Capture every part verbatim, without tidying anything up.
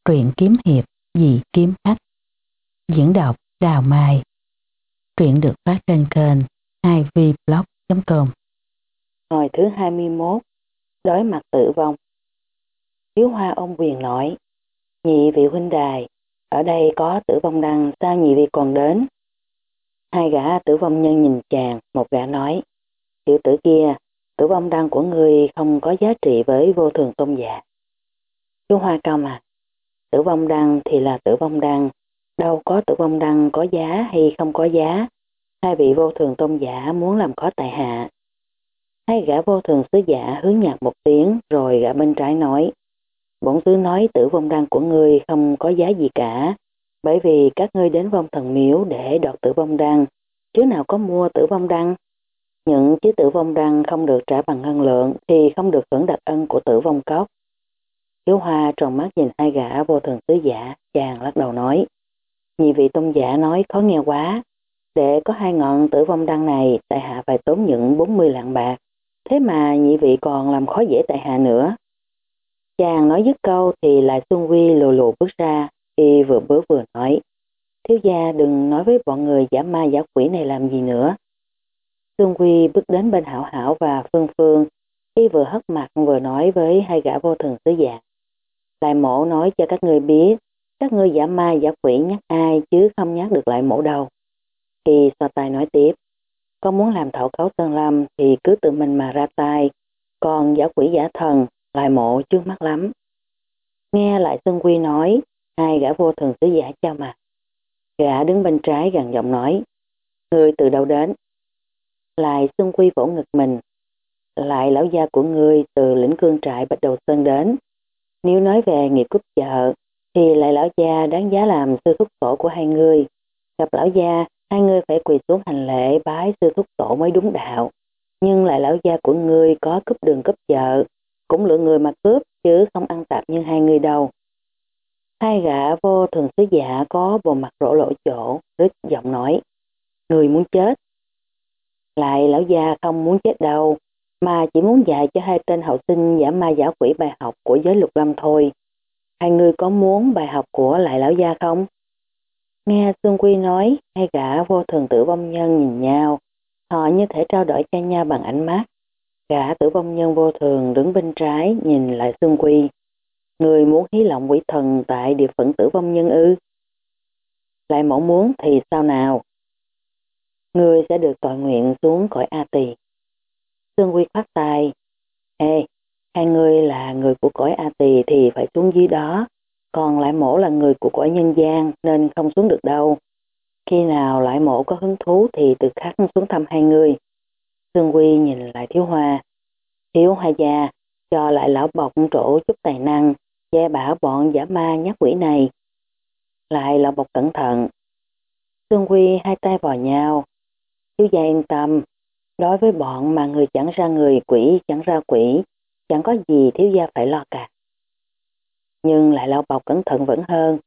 Truyện kiếm hiệp Dị Kiếm Khách. Diễn đọc Đào Mai. Truyện được phát trên kênh hai v blog chấm com. Hồi thứ hai mươi mốt. Đối mặt tử vong. Tiếu Hoa ôm quyền nói: Nhị vị huynh đài, ở đây có Tử Vong Đăng, sao nhị vị còn đến? Hai gã Tử Vong Nhân nhìn chàng, một gã nói: Tiểu tử kia, Tử Vong Đăng của ngươi không có giá trị với Vô Thường Tôn giả. Tiếu Hoa cao mặt: Tử Vong Đăng thì là Tử Vong Đăng, đâu có Tử Vong Đăng có giá hay không có giá. Hai vị Vô Thường Tôn giả muốn làm khó tại hạ. Hai gã Vô Thường sứ giả hướng nhạt một tiếng, rồi gã bên trái nói: Bổn sứ nói Tử Vong Đăng của ngươi không có giá gì cả, bởi vì các ngươi đến Vong Thần Miếu để đoạt Tử Vong Đăng, chứ nào có mua Tử Vong Đăng. Những chiếc Tử Vong Đăng không được trả bằng ngân lượng thì không được hưởng đặc ân của Tử Vong Cốc. Hiếu Hoa tròn mắt nhìn hai gã Vô Thường sứ giả, chàng lắc đầu nói: Nhị vị tôn giả nói khó nghe quá, để có hai ngọn Tử Vong Đăng này tại hạ phải tốn những bốn mươi lạng bạc, thế mà nhị vị còn làm khó dễ tại hạ nữa. Chàng nói dứt câu thì lại Xuân Quy lù lù bước ra, y vừa bước vừa nói: Thiếu gia đừng nói với bọn người giả ma giả quỷ này làm gì nữa. Xuân Quy bước đến bên Hảo Hảo và Phương Phương, y vừa hất mặt vừa nói với hai gã Vô Thường sứ giả: Lại mổ nói cho các ngươi biết, các ngươi giả ma giả quỷ nhắc ai chứ không nhắc được lại mổ đâu. Y xoa tay nói tiếp: Có muốn làm thảo khấu Sơn Lâm thì cứ tự mình mà ra tay, còn giả quỷ giả thần lại mộ trước mắt lắm. Nghe lại Xuân Quy nói, hai gã Vô Thường sứ giả chào mặt. Gã đứng bên trái gằn giọng nói: Ngươi từ đâu đến? Lại Xuân Quy vỗ ngực mình: Lại lão gia của ngươi từ lĩnh cương trại Bạch Đầu Sơn đến. Nếu nói về nghiệp cúp chợ thì lại lão gia đáng giá làm sư thúc tổ của hai người. Gặp lão gia, hai người phải quỳ xuống hành lễ bái sư thúc tổ mới đúng đạo. Nhưng lại lão gia của ngươi có cướp đường cướp chợ, cũng lựa người mà cướp chứ không ăn tạp như hai người đâu. Hai gã Vô Thường sứ giả có bộ mặt rỗ lỗ chỗ, rít giọng nói: Người muốn chết. Lại lão gia không muốn chết đâu, mà chỉ muốn dạy cho hai tên hậu sinh giả ma giả quỷ bài học của giới Lục Lâm thôi. Hai người có muốn bài học của lại lão gia không? Nghe Xuân Quy nói, hai gã Vô Thường Tử Vong Nhân nhìn nhau, họ như thể trao đổi cho nhau bằng ánh mắt. Gã Tử Vong Nhân Vô Thường đứng bên trái nhìn lại Xuân Quy: Người muốn hí lộng quỷ thần tại địa phận Tử Vong Nhân ư? Lại mẫu muốn thì sao nào? Người sẽ được tội nguyện xuống cõi A Tỳ. Xuân Quy khoát tay: Ê, hai người là người của cõi A Tỳ thì phải xuống dưới đó, còn lại mổ là người của cõi nhân gian nên không xuống được đâu. Khi nào lại mổ có hứng thú thì tự khắc xuống thăm hai người. Xuân Quy nhìn lại Thiếu Hoa: Thiếu Hoa gia, cho lại lão bọc trổ chút tài năng, che bảo bọn giả ma nhát quỷ này. Lại lão bọc cẩn thận. Xuân Quy hai tay vào nhau: Thiếu gia yên tâm, đối với bọn mà người chẳng ra người, quỷ chẳng ra quỷ, chẳng có gì thiếu gia phải lo cả. Nhưng lại lão bọc cẩn thận vẫn hơn.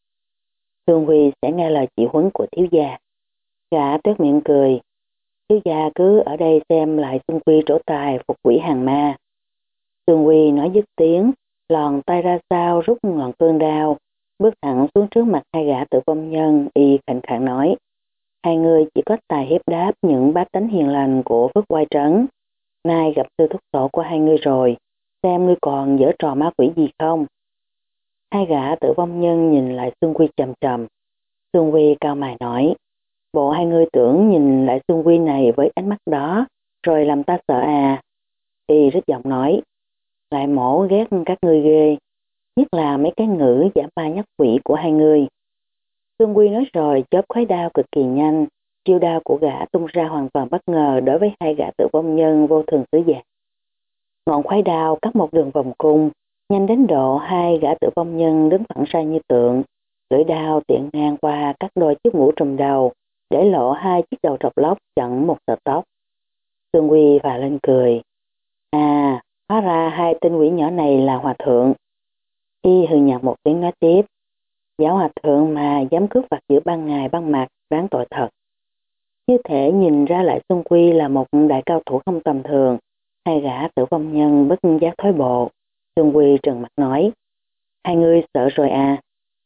Xuân Quy sẽ nghe lời chỉ huấn của thiếu gia. Gã tuyết miệng cười: Thiếu gia cứ ở đây xem lại Xuân Quy trổ tài phục quỷ hàng ma. Xuân Quy nói dứt tiếng, lòn tay ra sau rút ngọn cương đao, bước thẳng xuống trước mặt hai gã Tử Vong Nhân, y khạnh khạng nói: Hai người chỉ có tài hiếp đáp những bá tánh hiền lành của Phước Oai Trấn. Nay gặp sư thúc tổ của hai người rồi, xem ngươi còn giở trò ma quỷ gì không? Hai gã Tử Vong Nhân nhìn lại Xuân Quy trầm trầm. Xuân Quy cao mày nói: Bộ hai người tưởng nhìn lại Xuân Quy này với ánh mắt đó rồi làm ta sợ à? Y rất giọng nói: Lại mổ ghét các ngươi ghê, nhất là mấy cái ngữ giả ma nhắc quỷ của hai người. Xuân Quy nói rồi chớp khói đao cực kỳ nhanh, chiêu đao của gã tung ra hoàn toàn bất ngờ đối với hai gã Tử Vong Nhân Vô Thường sứ giả. Ngọn khoái đao cắt một đường vòng cung, nhanh đến độ hai gã Tử Vong Nhân đứng phẳng ra như tượng, lưỡi đao tiện ngang qua các đôi chiếc mũ trùm đầu, để lộ hai chiếc đầu trọc lóc chặn một sợi tóc. Xuân Quy phà lên cười: À, hóa ra hai tên quỷ nhỏ này là hòa thượng. Y hừ nhạt một tiếng nói tiếp: Giáo hòa thượng mà dám cướp vặt giữa ban ngày ban mặt, đáng tội thật. Như thể nhìn ra lại Xuân Quy là một đại cao thủ không tầm thường. Hai gã Tử Vong Nhân bất giác thối bộ. Xuân Quy trừng mặt nói: Hai người sợ rồi à?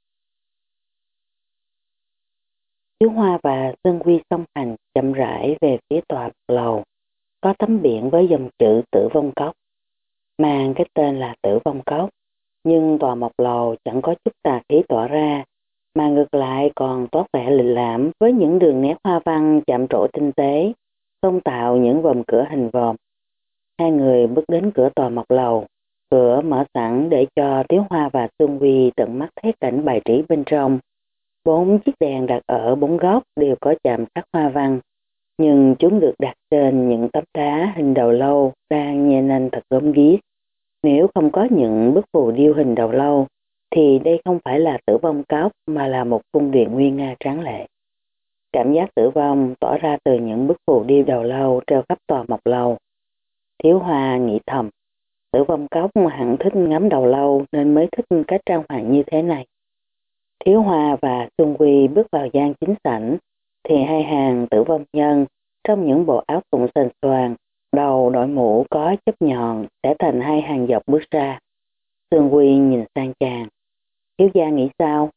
Thiếu Hoa và Sơn Quy song hành chậm rãi về phía tòa lầu, có tấm biển với dòng chữ Tử Vong Cốc, mang cái tên là Tử Vong Cốc, nhưng tòa mộc lầu chẳng có chút tà khí tỏa ra, mà ngược lại còn toát vẻ lịch lãm với những đường nét hoa văn chạm trổ tinh tế, không tạo những vòm cửa hình vòm. Hai người bước đến cửa tòa mộc lầu, cửa mở sẵn để cho Tiếu Hoa và Xuân Quy tận mắt thấy cảnh bài trí bên trong. Bốn chiếc đèn đặt ở bốn góc đều có chạm khắc hoa văn, nhưng chúng được đặt trên những tấm đá hình đầu lâu đang nhè nanh thật gớm ghiếc. Nếu không có những bức phù điêu hình đầu lâu, thì đây không phải là Tử Vong Cốc mà là một cung điện nguy nga tráng lệ. Cảm giác tử vong tỏ ra từ những bức phù điêu đầu lâu treo khắp tòa mộc lầu. Thiếu Hoa nghĩ thầm, Tử Vong Cốc hẳn thích ngắm đầu lâu nên mới thích cách trang hoàng như thế này. Thiếu Hoa và Xuân Quy bước vào gian chính sảnh, thì hai hàng tử vong nhân trong những bộ áo thụng sền xoàng, đầu đội mũ có chớp nhọn sẽ thành hai hàng dọc bước ra. Xuân Quy nhìn sang chàng, thiếu gia nghĩ sao?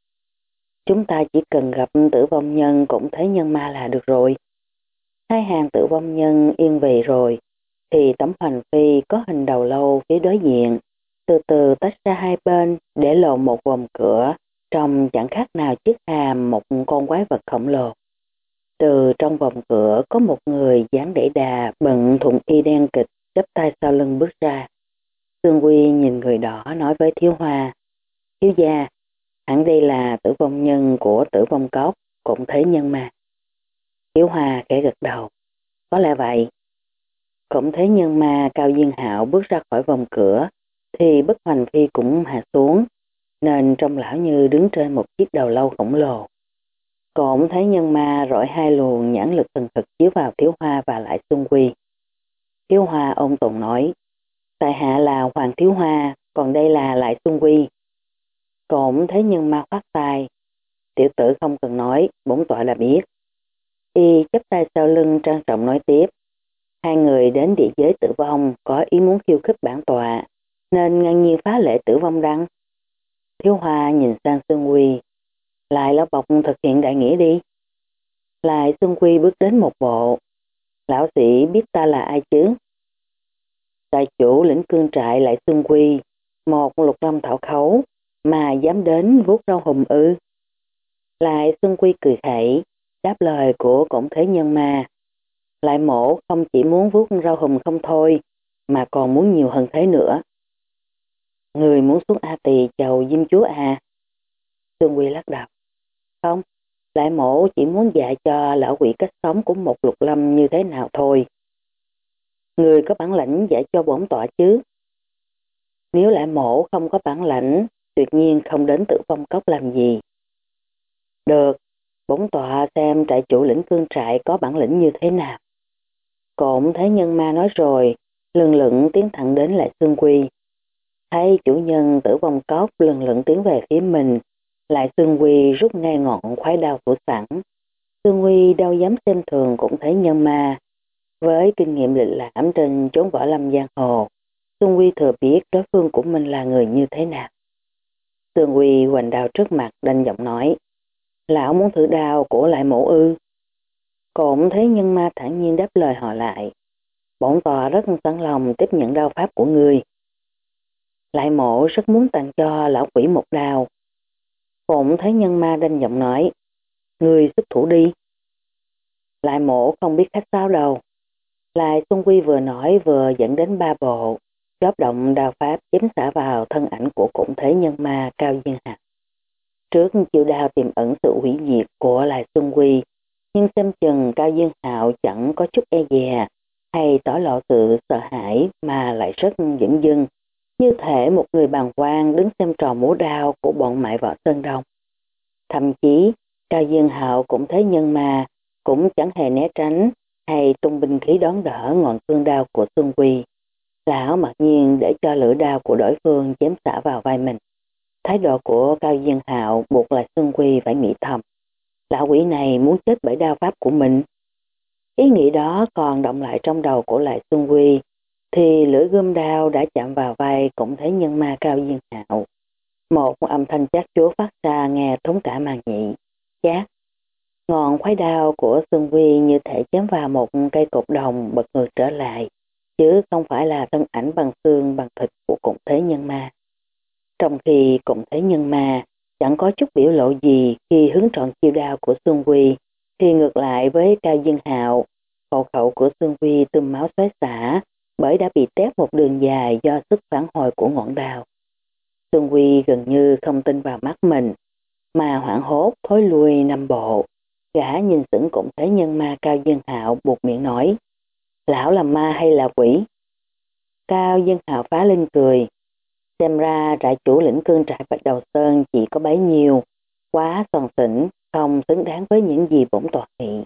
Chúng ta chỉ cần gặp tử vong nhân cũng thấy nhân ma là được rồi. Hai hàng tử vong nhân yên vị rồi, thì tấm hoành phi có hình đầu lâu phía đối diện, từ từ tách ra hai bên để lộ một vòng cửa, trông chẳng khác nào chiếc hàm một con quái vật khổng lồ. Từ trong vòng cửa có một người dáng đẩy đà bận thụng y đen kịch chắp tay sau lưng bước ra. Sương Quy nhìn người đó nói với Thiếu Hoa, thiếu gia, hẳn đây là tử vong nhân của Tử Vong Cốc, cũng thấy nhân mà. Thiếu Hoa khẽ gật đầu, có lẽ vậy. Cũng thấy nhân ma Cao Diên Hạo bước ra khỏi vòng cửa, thì bức hoành phi cũng hạ xuống, nên trông lão như đứng trên một chiếc đầu lâu khổng lồ. Cũng thấy nhân ma rọi hai luồng nhãn lực thần thực chiếu vào Thiếu Hoa và lại Xuân Quy. Thiếu Hoa ôn tồn nói, tại hạ là Hoàng Thiếu Hoa, còn đây là lại Xuân Quy. Cũng thấy nhân ma khoát tay, tiểu tử không cần nói, bổn tọa đã biết. Y chắp tay sau lưng trang trọng nói tiếp, hai người đến địa giới tử vong có ý muốn khiêu khích bản tọa, nên ngang nhiên phá lệ tử vong đăng. Thiếu Hoa nhìn sang Xuân Quy, lại lão bộc thực hiện đại nghĩa đi. Lại Xuân Quy bước đến một bộ, lão sĩ biết ta là ai chứ? Đại chủ lĩnh cương trại Lại Xuân Quy, một lục lâm thảo khấu, mà dám đến vuốt râu hùm ư. Lại Xuân Quy cười khẩy, đáp lời của cổng thế nhân ma. Lại mổ không chỉ muốn vuốt râu hùm không thôi, mà còn muốn nhiều hơn thế nữa. Người muốn xuống A Tỳ chầu Diêm Chúa à? Xuân Quy lắc đầu. Không, Lại mổ chỉ muốn dạy cho lão quỷ cách sống của một lục lâm như thế nào thôi. Người có bản lãnh dạy cho bổn tọa chứ? Nếu Lại mổ không có bản lãnh, tuyệt nhiên không đến Tử Vong Cốc làm gì. Được, bổn tọa xem trại chủ lĩnh cương trại có bản lĩnh như thế nào. Cũng thấy nhân ma nói rồi, lừng lững tiến thẳng đến Lại Xuân Quy. Thấy chủ nhân Tử Vong Cốc lừng lững tiến về phía mình, Lại Xuân Quy rút ngay ngọn khoái đao phủ sẵn. Xuân Quy đâu dám xem thường cũng thấy nhân ma. Với kinh nghiệm lịch lãm trên chốn võ lâm giang hồ, Xuân Quy thừa biết đối phương của mình là người như thế nào. Xuân Quy hoành đao trước mặt đanh giọng nói, lão muốn thử đao của Lại mổ ư? Cũng thấy nhân ma thản nhiên đáp lời họ lại, bổn tọa rất sẵn lòng tiếp nhận đao pháp của ngươi. Lại mổ rất muốn tặng cho lão quỷ một đao. Cũng thấy nhân ma đanh giọng nói, ngươi xuất thủ đi. Lại mổ không biết khách sáo đâu. Lại Xuân Quy vừa nói vừa dẫn đến ba bộ, chóp động đao pháp chém xả vào thân ảnh của cũng thế nhân ma Cao Diên Hạo. Trước chiêu đao tiềm ẩn sự hủy diệt của Lại Xuân Quy, nhưng xem chừng Cao Diên Hạo chẳng có chút e dè hay tỏ lộ sự sợ hãi mà lại rất dửng dưng, như thể một người bàng quan đứng xem trò múa đao của bọn mại võ Sơn Đông. Thậm chí, Cao Diên Hạo cũng thấy nhân ma, cũng chẳng hề né tránh hay tung binh khí đón đỡ ngọn cương đao của Xuân Quy. Lão mặc nhiên để cho lưỡi đao của đối phương chém xả vào vai mình. Thái độ của Cao Diên Hạo buộc Lại Xuân Quy phải nghĩ thầm, lão quỷ này muốn chết bởi đao pháp của mình. Ý nghĩ đó còn động lại trong đầu của Lại Xuân Quy, thì lưỡi gươm đao đã chạm vào vai cũng thấy nhân ma Cao Diên Hạo. Một âm thanh chát chúa phát ra nghe thốn cả màng nhĩ. Chát. Ngọn khoái đao của Xuân Quy như thể chém vào một cây cột đồng bật ngược trở lại, chứ không phải là thân ảnh bằng xương bằng thịt của Cụm Thế Nhân Ma. Trong khi Cụm Thế Nhân Ma chẳng có chút biểu lộ gì khi hứng trọn chiêu đao của Xuân Quy, thì ngược lại với Cao Dương Hạo, hộ khẩu của Xuân Quy tươm máu xóe xả bởi đã bị tét một đường dài do sức phản hồi của ngọn đao. Xuân Quy gần như không tin vào mắt mình, mà hoảng hốt thối lui năm bộ. Gã nhìn sững Cụm Thế Nhân Ma Cao Dương Hạo buộc miệng nói: Lão là ma hay là quỷ? Cao Dương Hạo phá lên cười. Xem ra trại chủ lĩnh cương trại Bạch Đầu Sơn chỉ có bấy nhiêu, quá soàn xỉn, không xứng đáng với những gì bổn tọa nghị.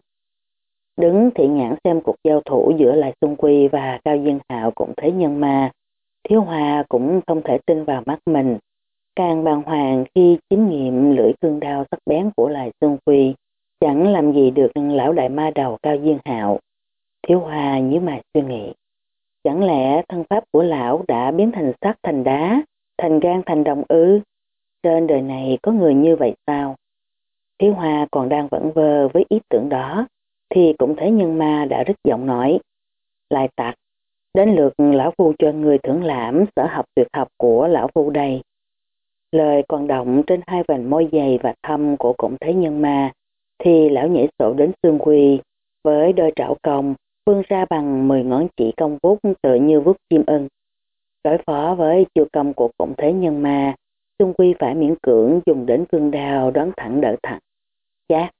Đứng thị nhãn xem cuộc giao thủ giữa Lại Xuân Quy và Cao Dương Hạo Cụm Thế Nhân Ma, Thiếu Hoa cũng không thể tin vào mắt mình. Càng bàng hoàng khi chính nghiệm lưỡi cương đao sắc bén của Lại Xuân Quy chẳng làm gì được lão đại ma đầu Cao Dương Hạo. Thiếu Hoa nhíu mày suy nghĩ. Chẳng lẽ thân pháp của lão đã biến thành sắt thành đá, thành gan thành đồng ư? Trên đời này có người như vậy sao? Thiếu Hoa còn đang vẩn vơ với ý tưởng đó, thì Cũng Thế Nhân Ma đã rít giọng nói: Lại tặc, đến lượt lão phu cho người thưởng lãm sở học tuyệt học của lão phu đây. Lời còn động trên hai vành môi dày và thâm của Cũng Thế Nhân Ma, thì lão nhảy sổ đến Xuân Quy, với đôi trảo công vươn ra bằng mười ngón chỉ công vuốt tựa như vuốt chim ưng. Đối phó với chiêu công của Cũng Thế Nhân Ma, Xuân Quy phải miễn cưỡng dùng đến cương đao đón thẳng đỡ thẳng. Chát!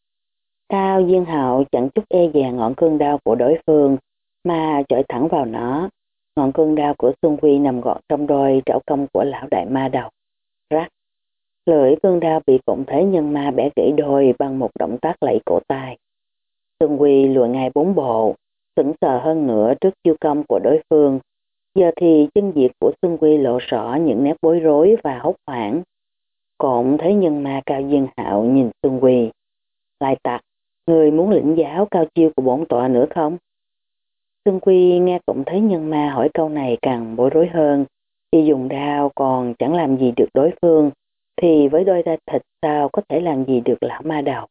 Cao Dương Hạo chẳng chút e dè ngọn cương đao của đối phương, mà chọi thẳng vào nó. Ngọn cương đao của Xuân Quy nằm gọn trong đôi trảo công của lão đại ma đầu. Rắc! Lưỡi cương đao bị Cũng Thế Nhân Ma bẻ gãy đôi bằng một động tác lẫy cổ tay. Xuân Quy lùi ngay bốn bộ, sững sờ hơn nữa trước chiêu công của đối phương. Giờ thì chân diệt của Xuân Quy lộ rõ những nét bối rối và hốt hoảng. Cũng Thế Nhân Ma Cao Dương Hạo nhìn Xuân Quy. Lại tặc, người muốn lĩnh giáo cao chiêu của bổn tọa nữa không? Xuân Quy nghe Cũng Thế Nhân Ma hỏi câu này càng bối rối hơn. Khi dùng đao còn chẳng làm gì được đối phương, thì với đôi da thịt sao có thể làm gì được lão ma đầu?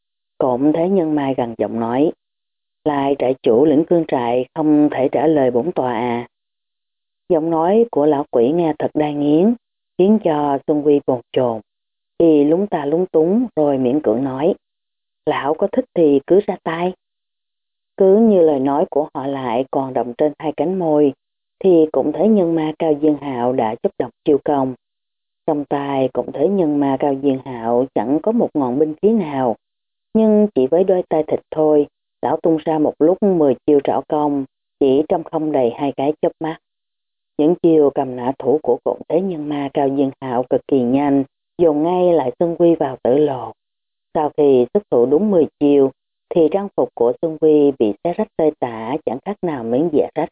Cũng Thế Nhân Ma gần giọng nói: Lại trại chủ lĩnh cương trại không thể trả lời bổn tọa à? Giọng nói của lão quỷ nghe thật đai nghiến, khiến cho Xuân Quy bồn chồn. Y lúng ta lúng túng rồi miễn cưỡng nói: Lão có thích thì cứ ra tay. Cứ như lời nói của họ lại còn động trên hai cánh môi, thì Cũng Thế Nhân Ma Cao Dương Hạo đã chấp động chiêu công. Trong tay Cũng Thế Nhân Ma Cao Dương Hạo chẳng có một ngọn binh khí nào, nhưng chỉ với đôi tay thịt thôi, lão tung ra một lúc mười chiêu trảo công, chỉ trong không đầy hai cái chớp mắt. Những chiêu cầm nã thủ của Cũng Thế Nhân Ma Cao Dương Hạo cực kỳ nhanh, dồn ngay Lại Xuân Quy vào tử lộ. Sau khi xuất thủ đúng mười chiêu, thì trang phục của Xuân Quy bị xé rách tơi tả chẳng khác nào miếng dẻ rách.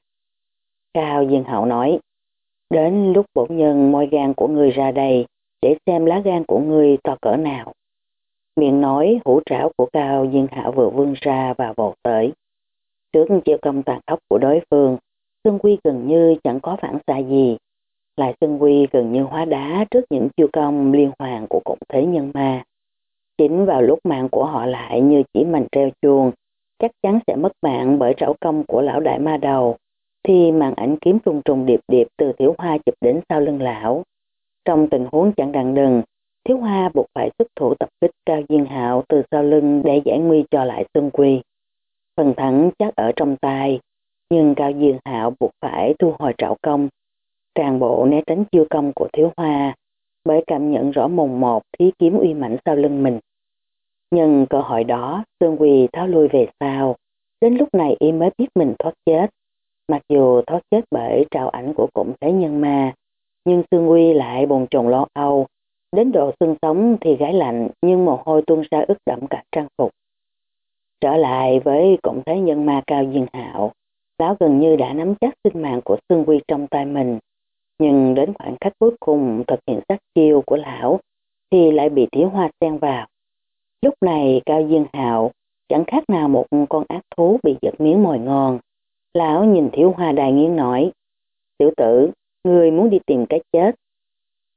Cao Dương Hạo nói: Đến lúc bổn nhân moi gan của người ra đây, để xem lá gan của người to cỡ nào. Miệng nói, hũ trảo của Cao Dương Hạo vừa vươn ra và vồ tới. Trước chiêu công tàn khốc của đối phương, Xuân Quy gần như chẳng có phản xạ gì. Lại Xuân Quy gần như hóa đá trước những chiêu công liên hoàn của Cũng Thế Nhân Ma. Chính vào lúc mạng của họ lại như chỉ mành treo chuông, chắc chắn sẽ mất mạng bởi trảo công của lão đại ma đầu, thì màn ảnh kiếm trùng trùng điệp điệp từ Thiếu Hoa chụp đến sau lưng lão. Trong tình huống chẳng đặng đừng, Thiếu Hoa buộc phải xuất thủ tập kích Cao Dương Hạo từ sau lưng để giải nguy cho Lại Xuân Quy. Phần thắng chắc ở trong tay, nhưng Cao Dương Hạo buộc phải thu hồi trảo công, tràn bộ né tránh chiêu công của Thiếu Hoa, bởi cảm nhận rõ mồn một thí kiếm uy mãnh sau lưng mình. Nhưng cơ hội đó, Xuân Quy tháo lui về sau, đến lúc này y mới biết mình thoát chết. Mặc dù thoát chết bởi trảo ảnh của Cũng Thế Nhân Ma, nhưng Xuân Quy lại bồn chồn lo âu, đến độ xương sống thì gáy lạnh, nhưng mồ hôi tuôn ra ướt đẫm cả trang phục. Trở lại với Cũng Thế Nhân Ma Cao Dương Hạo, lão gần như đã nắm chắc sinh mạng của Xuân Quy trong tay mình, nhưng đến khoảng khắc cuối cùng thực hiện sát chiêu của lão thì lại bị Thiếu Hoa xen vào. Lúc này Cao Dương Hạo chẳng khác nào một con ác thú bị giật miếng mồi ngon. Lão nhìn Thiếu Hoa đài nghiến nói: Tiểu tử, ngươi muốn đi tìm cái chết.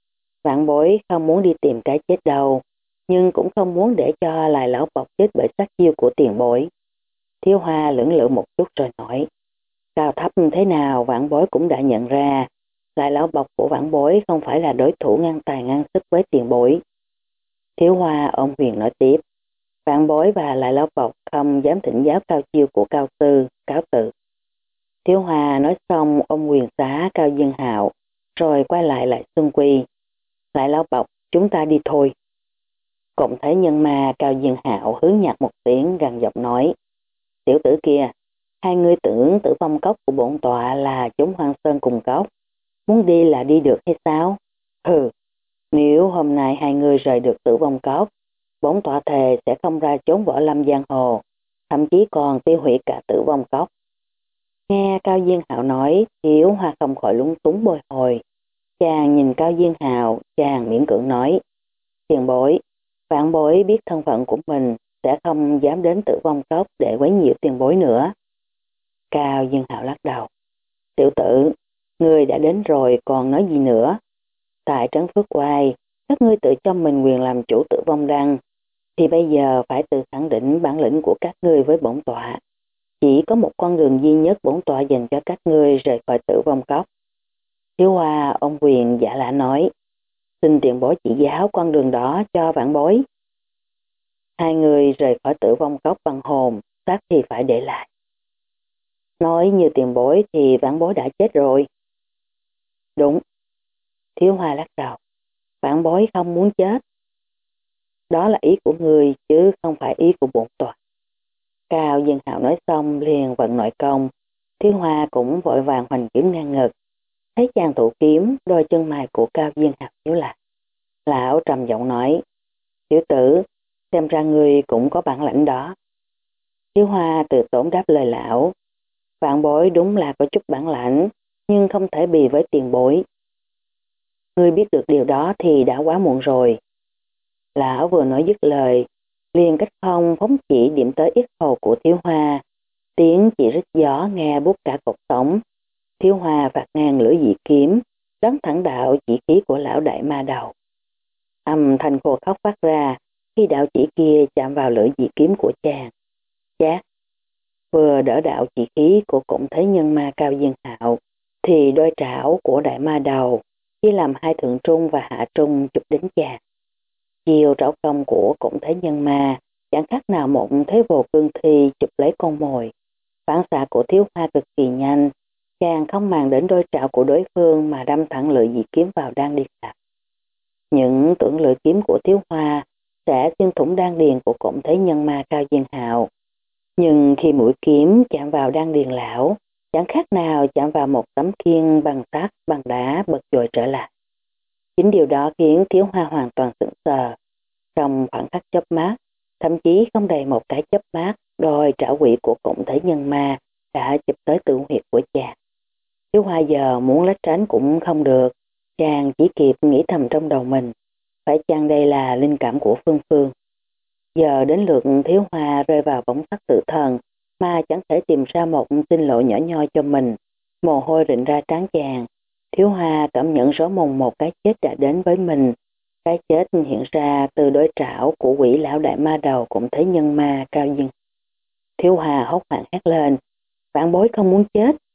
Vạn bối không muốn đi tìm cái chết đâu, nhưng cũng không muốn để cho Lại Lão Bộc chết bởi sát chiêu của tiền bối. Thiếu Hoa lưỡng lự một chút rồi nói, cao thấp thế nào vãn bối cũng đã nhận ra, Lại Lão Bộc của vãn bối không phải là đối thủ ngang tài ngang sức với tiền bối. Thiếu Hoa ôm quyền nói tiếp, vãn bối và Lại Lão Bộc không dám thỉnh giáo cao chiêu của cao sư, cáo từ. Thiếu Hoa nói xong ôm quyền xá Cao Dương Hạo, rồi quay lại lại Xuân Quy. Lại Lão Bộc, chúng ta đi thôi. Cộng thế nhân ma Cao Dương Hạo hướng nhạc một tiếng gần giọng nói, tiểu tử kia, hai ngươi tưởng Tử Vong Cốc của bổn tọa là chúng hoang sơn cùng cốc, muốn đi là đi được hay sao? Hừ, nếu hôm nay hai ngươi rời được Tử Vong Cốc, bổn tọa thề sẽ không ra trốn võ lâm giang hồ, thậm chí còn tiêu hủy cả Tử Vong Cốc. Nghe Cao Dương Hạo nói, Thiếu Hoa không khỏi lúng túng bồi hồi. Chàng nhìn Cao Dương Hạo, chàng miễn cưỡng nói, tiền bối, vạn bối biết thân phận của mình, sẽ không dám đến Tử Vong Cốc để quấy nhiễu tiền bối nữa. Cao Dương Hạo lắc đầu, tiểu tử, ngươi đã đến rồi còn nói gì nữa? Tại trấn Phước Oai, các ngươi tự cho mình quyền làm chủ Tử Vong Đăng, thì bây giờ phải tự khẳng định bản lĩnh của các ngươi với bổn tọa. Chỉ có một con đường duy nhất bổn tọa dành cho các ngươi rời khỏi Tử Vong Cốc. Thiếu Hoa ông quyền giả lạ nói, xin tiền bối chỉ giáo con đường đó cho vãn bối. Hai người rời khỏi Tử Vong Cốc bằng hồn, xác thì phải để lại. Nói như tiền bối thì vãn bối đã chết rồi. Đúng. Thiếu Hoa lắc đầu, vãn bối không muốn chết. Đó là ý của người chứ không phải ý của bổn tọa. Cao Dương Hạo nói xong liền vận nội công, Thiếu Hoa cũng vội vàng hoành kiếm ngang ngực. Thấy chàng tụ kiếm, đôi chân mày của Cao Dương Hạo nhíu lại. Lão trầm giọng nói, tiểu tử, xem ra ngươi cũng có bản lãnh đó. Thiếu Hoa từ tốn đáp lời lão, vạn bối đúng là có chút bản lãnh, nhưng không thể bì với tiền bối. Ngươi biết được điều đó thì đã quá muộn rồi. Lão vừa nói dứt lời, liền cách không phóng chỉ điểm tới yết hầu của Thiếu Hoa. Tiếng chỉ rít gió nghe bút cả cột sống. Thiếu Hoa phạt ngang lưỡi dị kiếm, đón thẳng đạo chỉ khí của lão đại ma đầu. Âm thanh khô khóc phát ra khi đạo chỉ kia chạm vào lưỡi dị kiếm của chàng. Chát! Vừa đỡ đạo chỉ khí của Cổn Thế Nhân Ma Cao Dương Hạo, thì đôi trảo của đại ma đầu chia làm hai thượng trung và hạ trung chụp đến chàng. Chiều trảo công của Cổn Thế Nhân Ma chẳng khác nào một thế vô cương thi chụp lấy con mồi. Phản xạ của Thiếu Hoa cực kỳ nhanh, chàng không màng đến đôi trảo của đối phương mà đâm thẳng lưỡi dị kiếm vào đan điền lạc. Những tưởng lưỡi kiếm của Thiếu Hoa sẽ xuyên thủng đan điền của Cổn Thế Nhân Ma Cao Dương Hạo. Nhưng khi mũi kiếm chạm vào đan điền lão, chẳng khác nào chạm vào một tấm khiên bằng sắt bằng đá bật dội trở lại. Chính điều đó khiến Thiếu Hoa hoàn toàn sững sờ. Trong khoảng khắc chớp mắt, thậm chí không đầy một cái chớp mắt, đôi trảo quỷ của Cổn Thế Nhân Ma đã chụp tới tử huyệt của chàng. Thiếu Hoa giờ muốn lách tránh cũng không được, chàng chỉ kịp nghĩ thầm trong đầu mình, phải chăng đây là linh cảm của Phương Phương. Giờ đến lượt Thiếu Hoa rơi vào bóng sắc tự thần mà chẳng thể tìm ra một sinh lộ nhỏ nhoi cho mình, mồ hôi rịn ra trán chàng. Thiếu Hoa cảm nhận rõ mồn một cái chết đã đến với mình. Cái chết hiện ra từ đối trảo của quỷ lão đại ma đầu cũng thấy nhân ma Cao Dương. Thiếu Hoa hốt hoảng hét lên, vạn bối không muốn chết,